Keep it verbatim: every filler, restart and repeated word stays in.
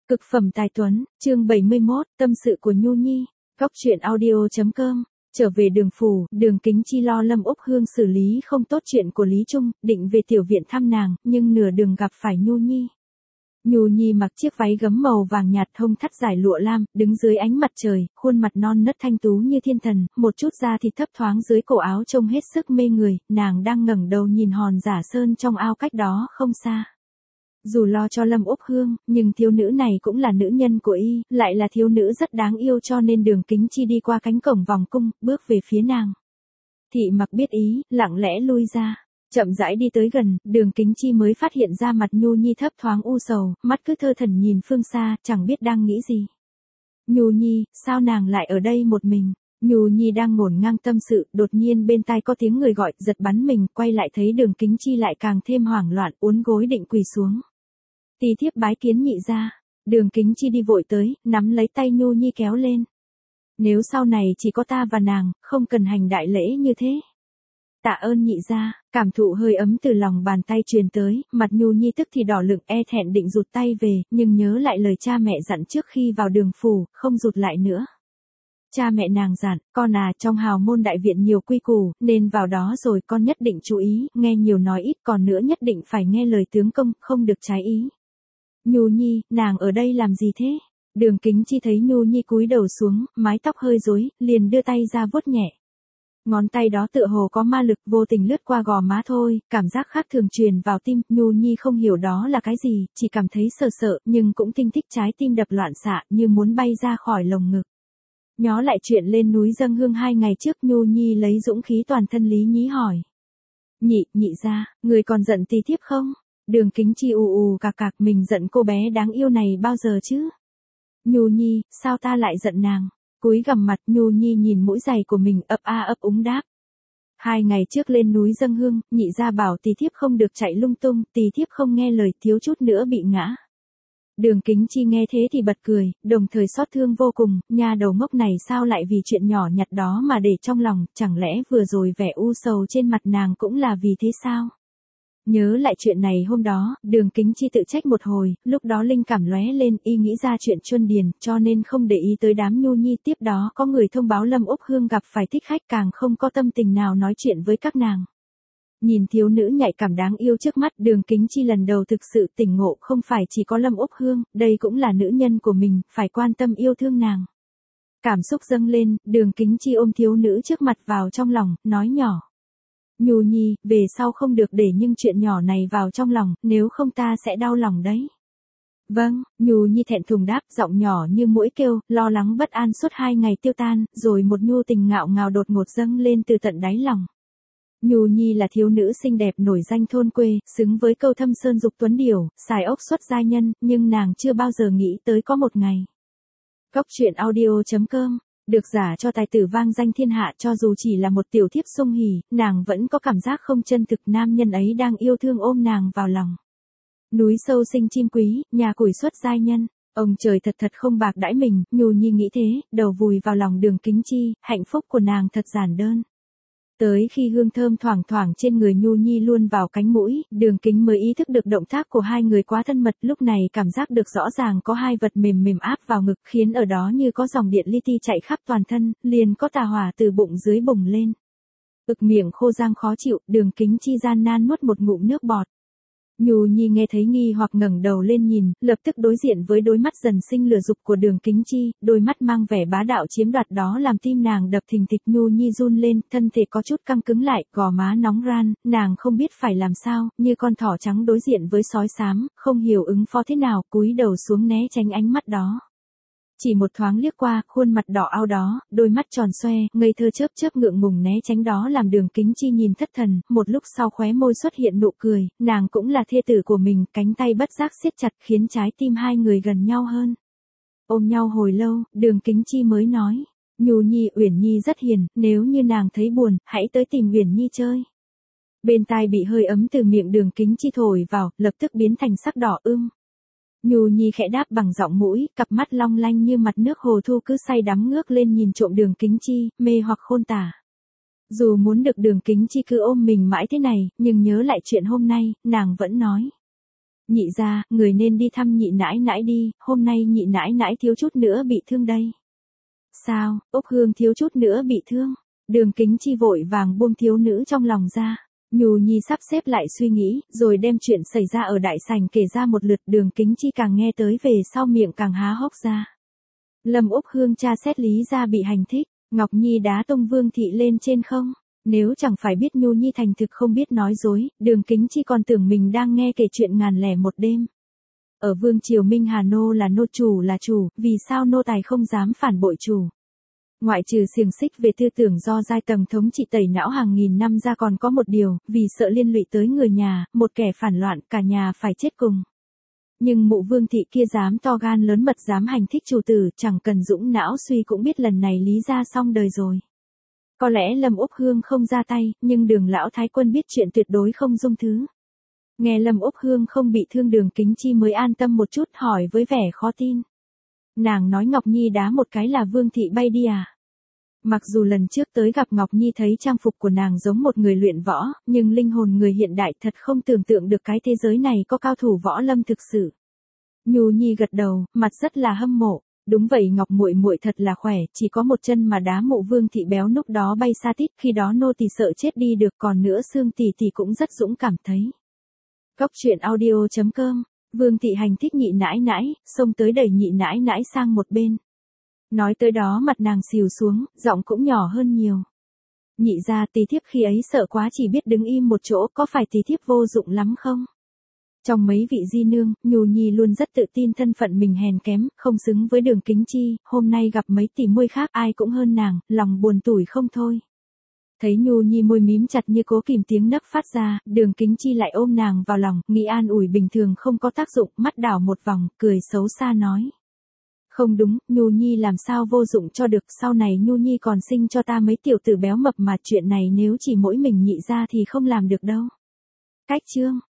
Cực phẩm tài tuấn, chương bảy mươi mốt, tâm sự của Nhu Nhi, góc truyện audio chấm com. Trở về Đường Phủ, Đường Kính Chi lo Lâm Úc Hương xử lý không tốt chuyện của Lý Trung, định về tiểu viện thăm nàng, nhưng nửa đường gặp phải Nhu Nhi. Nhu Nhi mặc chiếc váy gấm màu vàng nhạt thông thắt dài lụa lam, đứng dưới ánh mặt trời, khuôn mặt non nớt thanh tú như thiên thần, một chút da thịt thấp thoáng dưới cổ áo trông hết sức mê người, nàng đang ngẩng đầu nhìn hòn giả sơn trong ao cách đó không xa. Dù lo cho Lâm Úc Hương, nhưng thiếu nữ này cũng là nữ nhân của y, lại là thiếu nữ rất đáng yêu, cho nên Đường Kính Chi đi qua cánh cổng vòng cung, bước về phía nàng. Thị Mặc biết ý, lặng lẽ lui ra. Chậm rãi đi tới gần, Đường Kính Chi mới phát hiện ra mặt Nhu Nhi thấp thoáng u sầu, mắt cứ thơ thẩn nhìn phương xa, chẳng biết đang nghĩ gì. Nhu Nhi, sao nàng lại ở đây một mình? Nhu Nhi đang ngổn ngang tâm sự, đột nhiên bên tai có tiếng người gọi, giật bắn mình, quay lại thấy Đường Kính Chi lại càng thêm hoảng loạn, uốn gối định quỳ xuống. Tỳ thiếp bái kiến nhị gia. Đường Kính Chi đi vội tới, nắm lấy tay Nhu Nhi kéo lên. Nếu sau này chỉ có ta và nàng, không cần hành đại lễ như thế. Tạ ơn nhị gia. Cảm thụ hơi ấm từ lòng bàn tay truyền tới, mặt Nhu Nhi tức thì đỏ lựng, e thẹn định rụt tay về, nhưng nhớ lại lời cha mẹ dặn trước khi vào Đường Phủ, không rụt lại nữa. Cha mẹ nàng dặn, con à, trong hào môn đại viện nhiều quy củ, nên vào đó rồi con nhất định chú ý, nghe nhiều nói ít, còn nữa nhất định phải nghe lời tướng công, không được trái ý. Nhu Nhi, nàng ở đây làm gì thế? Đường Kính Chi thấy Nhu Nhi cúi đầu xuống, mái tóc hơi rối, liền đưa tay ra vuốt nhẹ. Ngón tay đó tựa hồ có ma lực, vô tình lướt qua gò má thôi, cảm giác khác thường truyền vào tim. Nhu Nhi không hiểu đó là cái gì, chỉ cảm thấy sợ sợ, nhưng cũng tinh thích, trái tim đập loạn xạ, như muốn bay ra khỏi lồng ngực. Nhó lại chuyện lên núi dâng hương hai ngày trước, Nhu Nhi lấy dũng khí toàn thân lý nhí hỏi. Nhị, nhị gia, người còn giận tỳ thiếp không? Đường Kính Chi ù ù cạc cạc, mình giận cô bé đáng yêu này bao giờ chứ? Nhu Nhi, sao ta lại giận nàng? Cúi gằm mặt, Nhu Nhi nhìn mũi giày của mình, ấp a ấp úng đáp. Hai ngày trước lên núi dâng hương, nhị gia bảo tỳ thiếp không được chạy lung tung, tỳ thiếp không nghe lời, thiếu chút nữa bị ngã. Đường Kính Chi nghe thế thì bật cười, đồng thời xót thương vô cùng, nha đầu ngốc này sao lại vì chuyện nhỏ nhặt đó mà để trong lòng, chẳng lẽ vừa rồi vẻ u sầu trên mặt nàng cũng là vì thế sao? Nhớ lại chuyện này hôm đó, Đường Kính Chi tự trách một hồi, lúc đó linh cảm lóe lên, y nghĩ ra chuyện chuân điền, cho nên không để ý tới đám Nhu Nhi. Tiếp đó có người thông báo Lâm Úc Hương gặp phải thích khách, càng không có tâm tình nào nói chuyện với các nàng. Nhìn thiếu nữ nhạy cảm đáng yêu trước mắt, Đường Kính Chi lần đầu thực sự tỉnh ngộ, không phải chỉ có Lâm Úc Hương, đây cũng là nữ nhân của mình, phải quan tâm yêu thương nàng. Cảm xúc dâng lên, Đường Kính Chi ôm thiếu nữ trước mặt vào trong lòng, nói nhỏ. Nhu Nhi, về sau không được để những chuyện nhỏ này vào trong lòng, nếu không ta sẽ đau lòng đấy. Vâng, Nhu Nhi thẹn thùng đáp, giọng nhỏ như muỗi kêu, lo lắng bất an suốt hai ngày tiêu tan, rồi một nhu tình ngạo ngào đột ngột dâng lên từ tận đáy lòng. Nhu Nhi là thiếu nữ xinh đẹp nổi danh thôn quê, xứng với câu thâm sơn dục tuấn điểu, xài ốc xuất giai nhân, nhưng nàng chưa bao giờ nghĩ tới có một ngày. Góc truyện audio chấm com. Được giả cho tài tử vang danh thiên hạ, cho dù chỉ là một tiểu thiếp sung hỉ, nàng vẫn có cảm giác không chân thực, nam nhân ấy đang yêu thương ôm nàng vào lòng. Núi sâu sinh chim quý, nhà củi xuất giai nhân, ông trời thật thật không bạc đãi mình, Nhu Nhi nghĩ thế, đầu vùi vào lòng Đường Kính Chi, hạnh phúc của nàng thật giản đơn. Tới khi hương thơm thoảng thoảng trên người Nhu Nhi luôn vào cánh mũi, Đường Kính mới ý thức được động tác của hai người quá thân mật, lúc này cảm giác được rõ ràng có hai vật mềm mềm áp vào ngực, khiến ở đó như có dòng điện li ti chạy khắp toàn thân, liền có tà hỏa từ bụng dưới bùng lên. Ực miệng khô rang khó chịu, Đường Kính Chi gian nan nuốt một ngụm nước bọt. Nhu Nhi nghe thấy nghi hoặc ngẩng đầu lên nhìn, lập tức đối diện với đôi mắt dần sinh lửa dục của Đường Kính Chi, đôi mắt mang vẻ bá đạo chiếm đoạt đó làm tim nàng đập thình thịch. Nhu Nhi run lên, thân thể có chút căng cứng lại, gò má nóng ran, nàng không biết phải làm sao, như con thỏ trắng đối diện với sói xám, không hiểu ứng phó thế nào, cúi đầu xuống né tránh ánh mắt đó. Chỉ một thoáng liếc qua, khuôn mặt đỏ ao đó, đôi mắt tròn xoe, ngây thơ chớp chớp ngượng ngùng né tránh đó làm Đường Kính Chi nhìn thất thần, một lúc sau khóe môi xuất hiện nụ cười, nàng cũng là thê tử của mình, cánh tay bất giác siết chặt khiến trái tim hai người gần nhau hơn. Ôm nhau hồi lâu, Đường Kính Chi mới nói, Nhu Nhi, Uyển Nhi rất hiền, nếu như nàng thấy buồn, hãy tới tìm Uyển Nhi chơi. Bên tai bị hơi ấm từ miệng Đường Kính Chi thổi vào, lập tức biến thành sắc đỏ ửng. Nhu Nhi khẽ đáp bằng giọng mũi, cặp mắt long lanh như mặt nước hồ thu cứ say đắm ngước lên nhìn trộm Đường Kính Chi, mê hoặc khôn tả. Dù muốn được Đường Kính Chi cứ ôm mình mãi thế này, nhưng nhớ lại chuyện hôm nay, nàng vẫn nói. Nhị gia, người nên đi thăm nhị nãi nãi đi, hôm nay nhị nãi nãi thiếu chút nữa bị thương đây. Sao, Úc Hương thiếu chút nữa bị thương? Đường Kính Chi vội vàng buông thiếu nữ trong lòng ra. Nhu Nhi sắp xếp lại suy nghĩ, rồi đem chuyện xảy ra ở đại sảnh kể ra một lượt. Đường Kính Chi càng nghe tới về sau miệng càng há hốc ra. Lâm Úc Hương tra xét lý ra bị hành thích, Ngọc Nhi đá tung Vương Thị lên trên không. Nếu chẳng phải biết Nhu Nhi thành thực không biết nói dối, Đường Kính Chi còn tưởng mình đang nghe kể chuyện ngàn lẻ một đêm. Ở Vương Triều Minh Hà nô là nô, chủ là chủ, vì sao nô tài không dám phản bội chủ? Ngoại trừ xiềng xích về tư tưởng do giai tầng thống trị tẩy não hàng nghìn năm ra còn có một điều, vì sợ liên lụy tới người nhà, một kẻ phản loạn cả nhà phải chết cùng. Nhưng mụ Vương Thị kia dám to gan lớn mật dám hành thích chủ tử, chẳng cần dũng não suy cũng biết lần này lý ra xong đời rồi. Có lẽ Lâm Úc Hương không ra tay, nhưng Đường lão thái quân biết chuyện tuyệt đối không dung thứ. Nghe Lâm Úc Hương không bị thương, Đường Kính Chi mới an tâm một chút, hỏi với vẻ khó tin. Nàng nói Ngọc Nhi đá một cái là Vương Thị bay đi à? Mặc dù lần trước tới gặp Ngọc Nhi thấy trang phục của nàng giống một người luyện võ, nhưng linh hồn người hiện đại thật không tưởng tượng được cái thế giới này có cao thủ võ lâm thực sự. Nhu Nhi gật đầu, mặt rất là hâm mộ. Đúng vậy, Ngọc muội muội thật là khỏe, chỉ có một chân mà đá mụ Vương Thị béo lúc đó bay xa tít, khi đó nô tỳ sợ chết đi được, còn nữa Sương tỷ tỷ cũng rất dũng cảm thấy. Góc truyện audio chấm com. Vương Thị hành thích nhị nãi nãi, xông tới đẩy nhị nãi nãi sang một bên. Nói tới đó mặt nàng xìu xuống, giọng cũng nhỏ hơn nhiều. Nhị gia, tí thiếp khi ấy sợ quá chỉ biết đứng im một chỗ, có phải tí thiếp vô dụng lắm không? Trong mấy vị di nương, Nhu Nhi luôn rất tự tin thân phận mình hèn kém, không xứng với Đường Kính Chi, hôm nay gặp mấy tỷ muội khác ai cũng hơn nàng, lòng buồn tủi không thôi. Thấy Nhu Nhi môi mím chặt như cố kìm tiếng nấc phát ra, Đường Kính Chi lại ôm nàng vào lòng, nghĩ an ủi bình thường không có tác dụng, mắt đảo một vòng, cười xấu xa nói. Không đúng, Nhu Nhi làm sao vô dụng cho được, sau này Nhu Nhi còn sinh cho ta mấy tiểu tử béo mập mà chuyện này nếu chỉ mỗi mình nhị ra thì không làm được đâu. Cách chương